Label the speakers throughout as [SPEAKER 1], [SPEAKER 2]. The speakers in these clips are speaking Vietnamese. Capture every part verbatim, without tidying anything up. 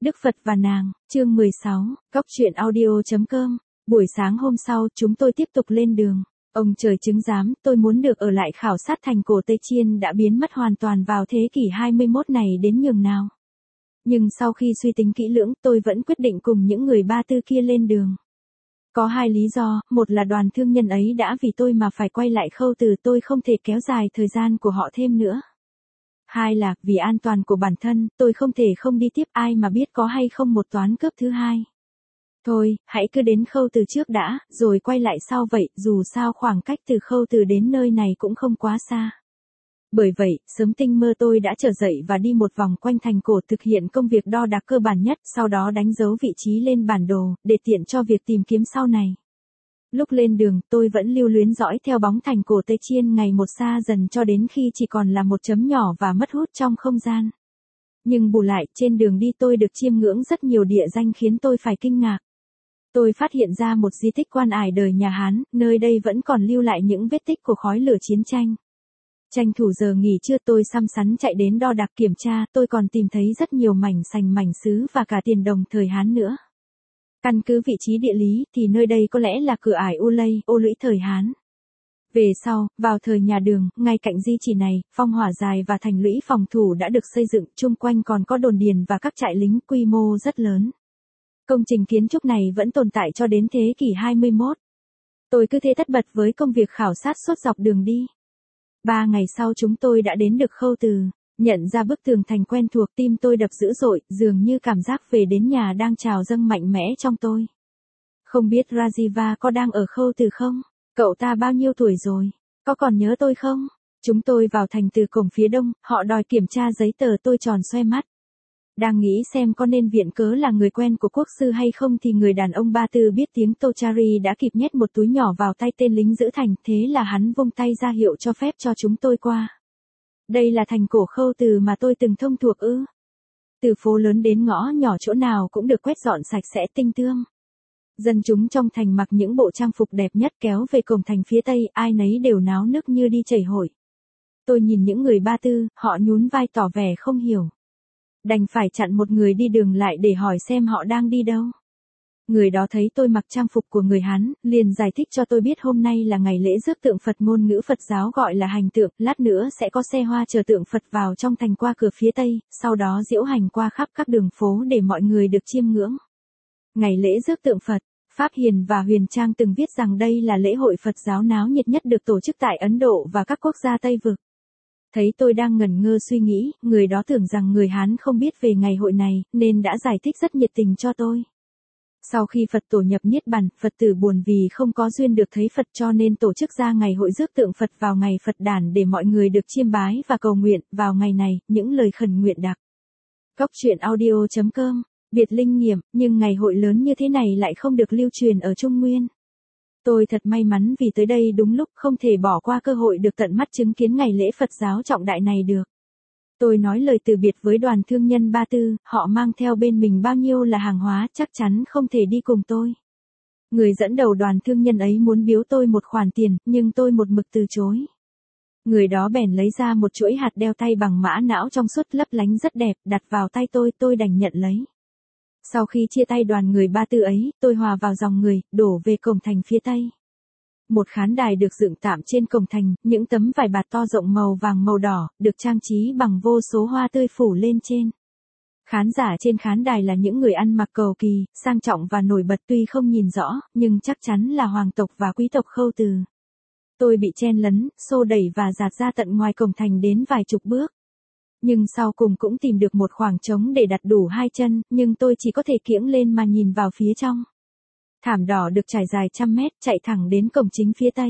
[SPEAKER 1] Đức Phật và nàng, chương mười sáu, Cóc truyện audio chấm com. Buổi sáng hôm sau, chúng tôi tiếp tục lên đường. Ông trời chứng giám, tôi muốn được ở lại khảo sát thành cổ Tây Chiên đã biến mất hoàn toàn vào thế kỷ hai mươi mốt này đến nhường nào. Nhưng sau khi suy tính kỹ lưỡng, tôi vẫn quyết định cùng những người Ba Tư kia lên đường. Có hai lý do, một là đoàn thương nhân ấy đã vì tôi mà phải quay lại Khâu Từ, tôi không thể kéo dài thời gian của họ thêm nữa. Hai là, vì an toàn của bản thân, tôi không thể không đi tiếp, ai mà biết có hay không một toán cướp thứ hai. Thôi, hãy cứ đến Khâu Từ trước đã, rồi quay lại sau vậy, dù sao khoảng cách từ Khâu Từ đến nơi này cũng không quá xa. Bởi vậy, sớm tinh mơ tôi đã trở dậy và đi một vòng quanh thành cổ thực hiện công việc đo đạc cơ bản nhất, sau đó đánh dấu vị trí lên bản đồ, để tiện cho việc tìm kiếm sau này. Lúc lên đường, tôi vẫn lưu luyến dõi theo bóng thành cổ Tây Chiên ngày một xa dần cho đến khi chỉ còn là một chấm nhỏ và mất hút trong không gian. Nhưng bù lại, trên đường đi tôi được chiêm ngưỡng rất nhiều địa danh khiến tôi phải kinh ngạc. Tôi phát hiện ra một di tích quan ải đời nhà Hán, nơi đây vẫn còn lưu lại những vết tích của khói lửa chiến tranh. Tranh thủ giờ nghỉ trưa tôi xăm xắn chạy đến đo đạc kiểm tra, tôi còn tìm thấy rất nhiều mảnh sành mảnh sứ và cả tiền đồng thời Hán nữa. Căn cứ vị trí địa lý thì nơi đây có lẽ là cửa ải U Lây, Ô Lũy thời Hán. Về sau, vào thời nhà Đường, ngay cạnh di chỉ này, phong hỏa dài và thành lũy phòng thủ đã được xây dựng, chung quanh còn có đồn điền và các trại lính quy mô rất lớn. Công trình kiến trúc này vẫn tồn tại cho đến thế kỷ hai mươi mốt. Tôi cứ thế tất bật với công việc khảo sát suốt dọc đường đi. Ba ngày sau chúng tôi đã đến được Khâu Từ, nhận ra bức tường thành quen thuộc, tim tôi đập dữ dội, dường như cảm giác về đến nhà đang trào dâng mạnh mẽ trong tôi. Không biết Rajiva có đang ở Khâu Từ không? Cậu ta bao nhiêu tuổi rồi? Có còn nhớ tôi không? Chúng tôi vào thành từ cổng phía đông, họ đòi kiểm tra giấy tờ, tôi tròn xoe mắt. Đang nghĩ xem có nên viện cớ là người quen của quốc sư hay không thì người đàn ông Ba Tư biết tiếng Tochari đã kịp nhét một túi nhỏ vào tay tên lính giữ thành, thế là hắn vung tay ra hiệu cho phép cho chúng tôi qua. Đây là thành cổ Khâu Từ mà tôi từng thông thuộc ư? Từ phố lớn đến ngõ nhỏ chỗ nào cũng được quét dọn sạch sẽ tinh tươm. Dân chúng trong thành mặc những bộ trang phục đẹp nhất kéo về cổng thành phía tây, ai nấy đều náo nức như đi chảy hội. Tôi nhìn những người Ba Tư, họ nhún vai tỏ vẻ không hiểu. Đành phải chặn một người đi đường lại để hỏi xem họ đang đi đâu. Người đó thấy tôi mặc trang phục của người Hán, liền giải thích cho tôi biết hôm nay là ngày lễ rước tượng Phật, ngôn ngữ Phật giáo gọi là hành tượng, lát nữa sẽ có xe hoa chở tượng Phật vào trong thành qua cửa phía tây, sau đó diễu hành qua khắp các đường phố để mọi người được chiêm ngưỡng. Ngày lễ rước tượng Phật, Pháp Hiền và Huyền Trang từng viết rằng đây là lễ hội Phật giáo náo nhiệt nhất được tổ chức tại Ấn Độ và các quốc gia Tây Vực. Thấy tôi đang ngẩn ngơ suy nghĩ, người đó tưởng rằng người Hán không biết về ngày hội này, nên đã giải thích rất nhiệt tình cho tôi. Sau khi Phật tổ nhập Niết Bàn, Phật tử buồn vì không có duyên được thấy Phật cho nên tổ chức ra ngày hội rước tượng Phật vào ngày Phật đản để mọi người được chiêm bái và cầu nguyện. Vào ngày này, những lời khẩn nguyện đặc. Cóc truyện audio chấm com, biệt linh nghiệm, nhưng ngày hội lớn như thế này lại không được lưu truyền ở Trung Nguyên. Tôi thật may mắn vì tới đây đúng lúc, không thể bỏ qua cơ hội được tận mắt chứng kiến ngày lễ Phật giáo trọng đại này được. Tôi nói lời từ biệt với đoàn thương nhân Ba Tư, họ mang theo bên mình bao nhiêu là hàng hóa, chắc chắn không thể đi cùng tôi. Người dẫn đầu đoàn thương nhân ấy muốn biếu tôi một khoản tiền, nhưng tôi một mực từ chối. Người đó bèn lấy ra một chuỗi hạt đeo tay bằng mã não trong suốt lấp lánh rất đẹp, đặt vào tay tôi, tôi đành nhận lấy. Sau khi chia tay đoàn người Ba Tư ấy, tôi hòa vào dòng người, đổ về cổng thành phía tây. Một khán đài được dựng tạm trên cổng thành, những tấm vải bạt to rộng màu vàng màu đỏ, được trang trí bằng vô số hoa tươi phủ lên trên. Khán giả trên khán đài là những người ăn mặc cầu kỳ, sang trọng và nổi bật, tuy không nhìn rõ, nhưng chắc chắn là hoàng tộc và quý tộc Khâu Từ. Tôi bị chen lấn, xô đẩy và dạt ra tận ngoài cổng thành đến vài chục bước. Nhưng sau cùng cũng tìm được một khoảng trống để đặt đủ hai chân, nhưng tôi chỉ có thể kiễng lên mà nhìn vào phía trong. Thảm đỏ được trải dài trăm mét, chạy thẳng đến cổng chính phía tây.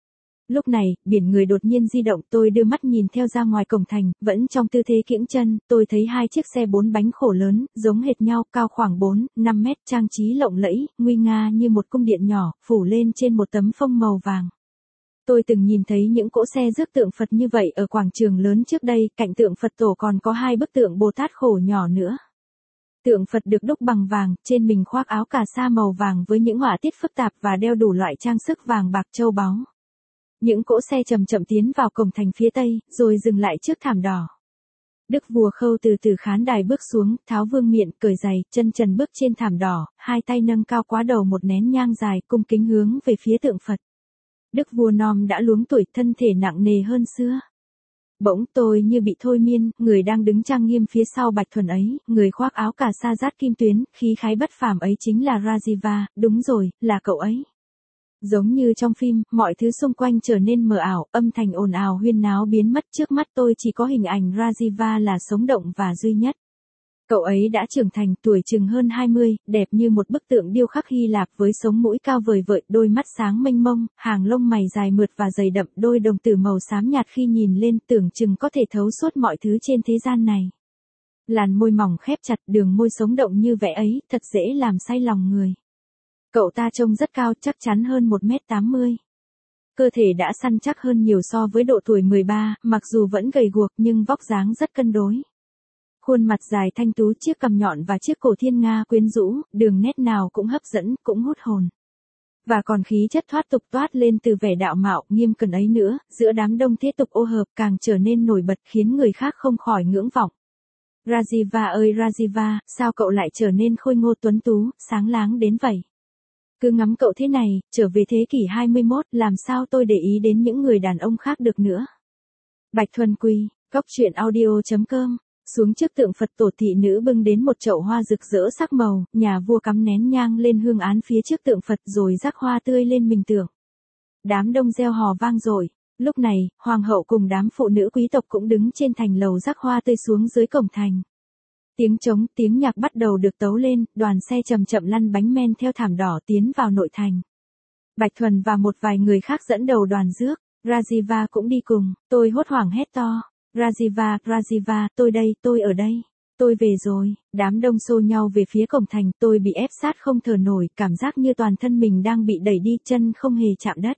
[SPEAKER 1] Lúc này, biển người đột nhiên di động, tôi đưa mắt nhìn theo ra ngoài cổng thành, vẫn trong tư thế kiễng chân, tôi thấy hai chiếc xe bốn bánh khổ lớn, giống hệt nhau, cao khoảng bốn, năm mét, trang trí lộng lẫy, nguy nga như một cung điện nhỏ, phủ lên trên một tấm phông màu vàng. Tôi từng nhìn thấy những cỗ xe rước tượng Phật như vậy ở quảng trường lớn trước đây, cạnh tượng Phật tổ còn có hai bức tượng Bồ Tát khổ nhỏ nữa. Tượng Phật được đúc bằng vàng, trên mình khoác áo cà sa màu vàng với những họa tiết phức tạp và đeo đủ loại trang sức vàng bạc châu báu. Những cỗ xe chậm chậm tiến vào cổng thành phía tây, rồi dừng lại trước thảm đỏ. Đức vua Khâu từ từ khán đài bước xuống, tháo vương miện, cởi giày, chân trần bước trên thảm đỏ, hai tay nâng cao quá đầu một nén nhang dài, cung kính hướng về phía tượng Phật. Đức vua Nom đã luống tuổi, thân thể nặng nề hơn xưa. Bỗng tôi như bị thôi miên, người đang đứng trang nghiêm phía sau Bạch Thuần ấy, người khoác áo cà sa rát kim tuyến, khí khái bất phàm ấy chính là Rajiva, đúng rồi, là cậu ấy. Giống như trong phim, mọi thứ xung quanh trở nên mờ ảo, âm thanh ồn ào huyên náo biến mất, trước mắt tôi chỉ có hình ảnh Rajiva là sống động và duy nhất. Cậu ấy đã trưởng thành, tuổi chừng hơn hai mươi, đẹp như một bức tượng điêu khắc Hy Lạp với sống mũi cao vời vợi, đôi mắt sáng mênh mông, hàng lông mày dài mượt và dày đậm, đôi đồng tử màu xám nhạt khi nhìn lên tưởng chừng có thể thấu suốt mọi thứ trên thế gian này. Làn môi mỏng khép chặt, đường môi sống động như vẽ ấy, thật dễ làm say lòng người. Cậu ta trông rất cao, chắc chắn hơn một mét tám mươi. Cơ thể đã săn chắc hơn nhiều so với độ tuổi mười ba, mặc dù vẫn gầy guộc nhưng vóc dáng rất cân đối. Khuôn mặt dài thanh tú, chiếc cằm nhọn và chiếc cổ thiên nga quyến rũ, đường nét nào cũng hấp dẫn, cũng hút hồn. Và còn khí chất thoát tục toát lên từ vẻ đạo mạo, nghiêm cẩn ấy nữa, giữa đám đông thế tục ô hợp càng trở nên nổi bật khiến người khác không khỏi ngưỡng vọng. Rajiva ơi Rajiva, sao cậu lại trở nên khôi ngô tuấn tú, sáng láng đến vậy? Cứ ngắm cậu thế này, trở về thế kỷ hai mươi mốt, làm sao tôi để ý đến những người đàn ông khác được nữa? Bạch Thuần Quy, góc truyện audio chấm com. Xuống trước tượng Phật tổ, thị nữ bưng đến một chậu hoa rực rỡ sắc màu, nhà vua cắm nén nhang lên hương án phía trước tượng Phật rồi rắc hoa tươi lên mình tượng. Đám đông reo hò vang dội. Lúc này, hoàng hậu cùng đám phụ nữ quý tộc cũng đứng trên thành lầu rắc hoa tươi xuống dưới cổng thành. Tiếng trống, tiếng nhạc bắt đầu được tấu lên, đoàn xe chậm chậm lăn bánh men theo thảm đỏ tiến vào nội thành. Bạch Thuần và một vài người khác dẫn đầu đoàn rước, Rajiva cũng đi cùng, tôi hốt hoảng hét to. Rajiva, Rajiva, tôi đây, tôi ở đây, tôi về rồi. Đám đông xô nhau về phía cổng thành, tôi bị ép sát không thở nổi, cảm giác như toàn thân mình đang bị đẩy đi, chân không hề chạm đất.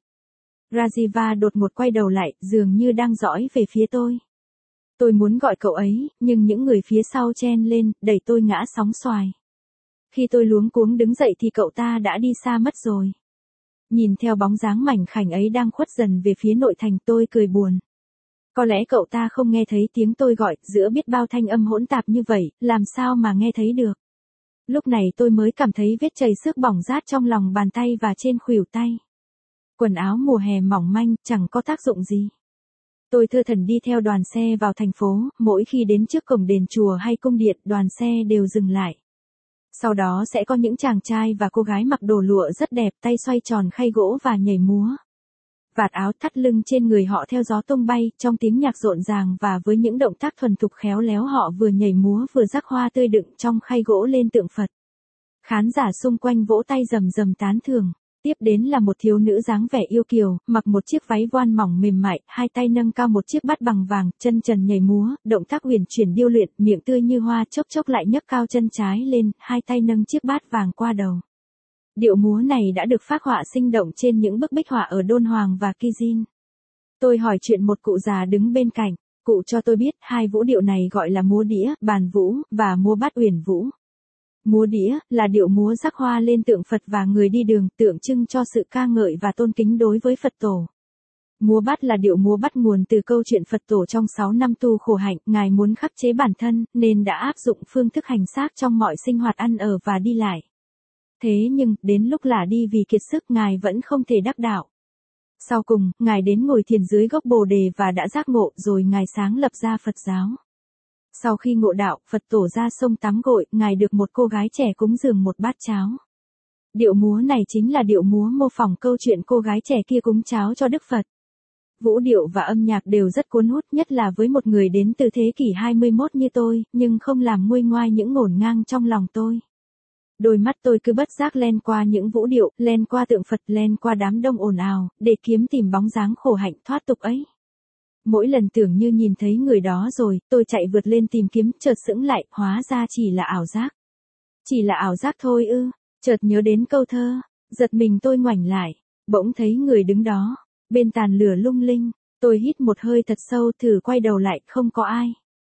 [SPEAKER 1] Rajiva đột ngột quay đầu lại, dường như đang dõi về phía tôi. Tôi muốn gọi cậu ấy, nhưng những người phía sau chen lên, đẩy tôi ngã sóng xoài. Khi tôi luống cuống đứng dậy thì cậu ta đã đi xa mất rồi. Nhìn theo bóng dáng mảnh khảnh ấy đang khuất dần về phía nội thành, tôi cười buồn. Có lẽ cậu ta không nghe thấy tiếng tôi gọi, giữa biết bao thanh âm hỗn tạp như vậy, làm sao mà nghe thấy được. Lúc này tôi mới cảm thấy vết chảy xước bỏng rát trong lòng bàn tay và trên khuỷu tay. Quần áo mùa hè mỏng manh, chẳng có tác dụng gì. Tôi thơ thẩn đi theo đoàn xe vào thành phố, mỗi khi đến trước cổng đền chùa hay cung điện, đoàn xe đều dừng lại. Sau đó sẽ có những chàng trai và cô gái mặc đồ lụa rất đẹp, tay xoay tròn khay gỗ và nhảy múa. Vạt áo thắt lưng trên người họ theo gió tung bay, trong tiếng nhạc rộn ràng và với những động tác thuần thục khéo léo họ vừa nhảy múa vừa rắc hoa tươi đựng trong khay gỗ lên tượng Phật. Khán giả xung quanh vỗ tay rầm rầm tán thưởng. Tiếp đến là một thiếu nữ dáng vẻ yêu kiều, mặc một chiếc váy voan mỏng mềm mại, hai tay nâng cao một chiếc bát bằng vàng, chân trần nhảy múa, động tác huyền chuyển điêu luyện, miệng tươi như hoa, chốc chốc lại nhấc cao chân trái lên, hai tay nâng chiếc bát vàng qua đầu. Điệu múa này đã được phác họa sinh động trên những bức bích họa ở Đôn Hoàng và Kizin. Tôi hỏi chuyện một cụ già đứng bên cạnh, cụ cho tôi biết hai vũ điệu này gọi là múa đĩa, bàn vũ, và múa bát uyển vũ. Múa đĩa là điệu múa rắc hoa lên tượng Phật và người đi đường, tượng trưng cho sự ca ngợi và tôn kính đối với Phật tổ. Múa bát là điệu múa bắt nguồn từ câu chuyện Phật tổ trong sáu năm tu khổ hạnh, Ngài muốn khắc chế bản thân, nên đã áp dụng phương thức hành xác trong mọi sinh hoạt ăn ở và đi lại. Thế nhưng, đến lúc lả đi vì kiệt sức, Ngài vẫn không thể đắc đạo. Sau cùng, Ngài đến ngồi thiền dưới gốc Bồ Đề và đã giác ngộ, rồi Ngài sáng lập ra Phật giáo. Sau khi ngộ đạo, Phật tổ ra sông tắm gội, Ngài được một cô gái trẻ cúng dường một bát cháo. Điệu múa này chính là điệu múa mô phỏng câu chuyện cô gái trẻ kia cúng cháo cho Đức Phật. Vũ điệu và âm nhạc đều rất cuốn hút, nhất là với một người đến từ thế kỷ hai mươi mốt như tôi, nhưng không làm nguôi ngoai những ngổn ngang trong lòng tôi. Đôi mắt tôi cứ bất giác len qua những vũ điệu, len qua tượng Phật, len qua đám đông ồn ào, để kiếm tìm bóng dáng khổ hạnh thoát tục ấy. Mỗi lần tưởng như nhìn thấy người đó rồi, tôi chạy vượt lên tìm kiếm, chợt sững lại, hóa ra chỉ là ảo giác. Chỉ là ảo giác thôi ư, chợt nhớ đến câu thơ, giật mình tôi ngoảnh lại, bỗng thấy người đứng đó, bên tàn lửa lung linh, tôi hít một hơi thật sâu thử quay đầu lại, không có ai.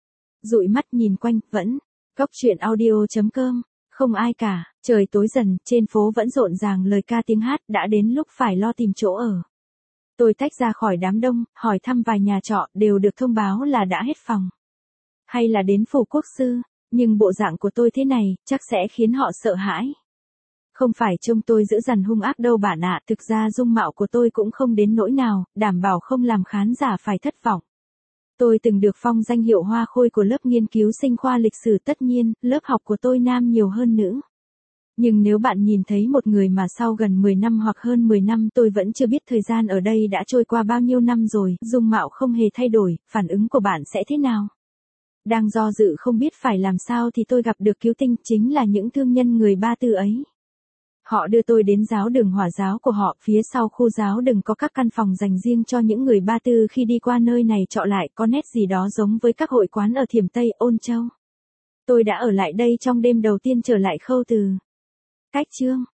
[SPEAKER 1] Dụi mắt nhìn quanh, vẫn, góc truyện audio chấm com, không ai cả, trời tối dần, trên phố vẫn rộn ràng lời ca tiếng hát, đã đến lúc phải lo tìm chỗ ở. Tôi tách ra khỏi đám đông, hỏi thăm vài nhà trọ, đều được thông báo là đã hết phòng. hay là đến phủ quốc sư, nhưng bộ dạng của tôi thế này, chắc sẽ khiến họ sợ hãi. Không phải trông tôi dữ dằn hung ác đâu bạn ạ, thực ra dung mạo của tôi cũng không đến nỗi nào, đảm bảo không làm khán giả phải thất vọng. Tôi từng được phong danh hiệu hoa khôi của lớp nghiên cứu sinh khoa lịch sử, tất nhiên, lớp học của tôi nam nhiều hơn nữ. Nhưng nếu bạn nhìn thấy một người mà sau gần mười năm hoặc hơn mười năm, tôi vẫn chưa biết thời gian ở đây đã trôi qua bao nhiêu năm rồi, dung mạo không hề thay đổi, phản ứng của bạn sẽ thế nào? Đang do dự không biết phải làm sao thì tôi gặp được cứu tinh, chính là những thương nhân người Ba Tư ấy. Họ đưa tôi đến giáo đường Hỏa giáo của họ, phía sau khu giáo đường có các căn phòng dành riêng cho những người Ba Tư khi đi qua nơi này trọ lại, có nét gì đó giống với các hội quán ở Thiểm Tây, Ôn Châu. Tôi đã ở lại đây trong đêm đầu tiên trở lại Khâu Từ. Cách chương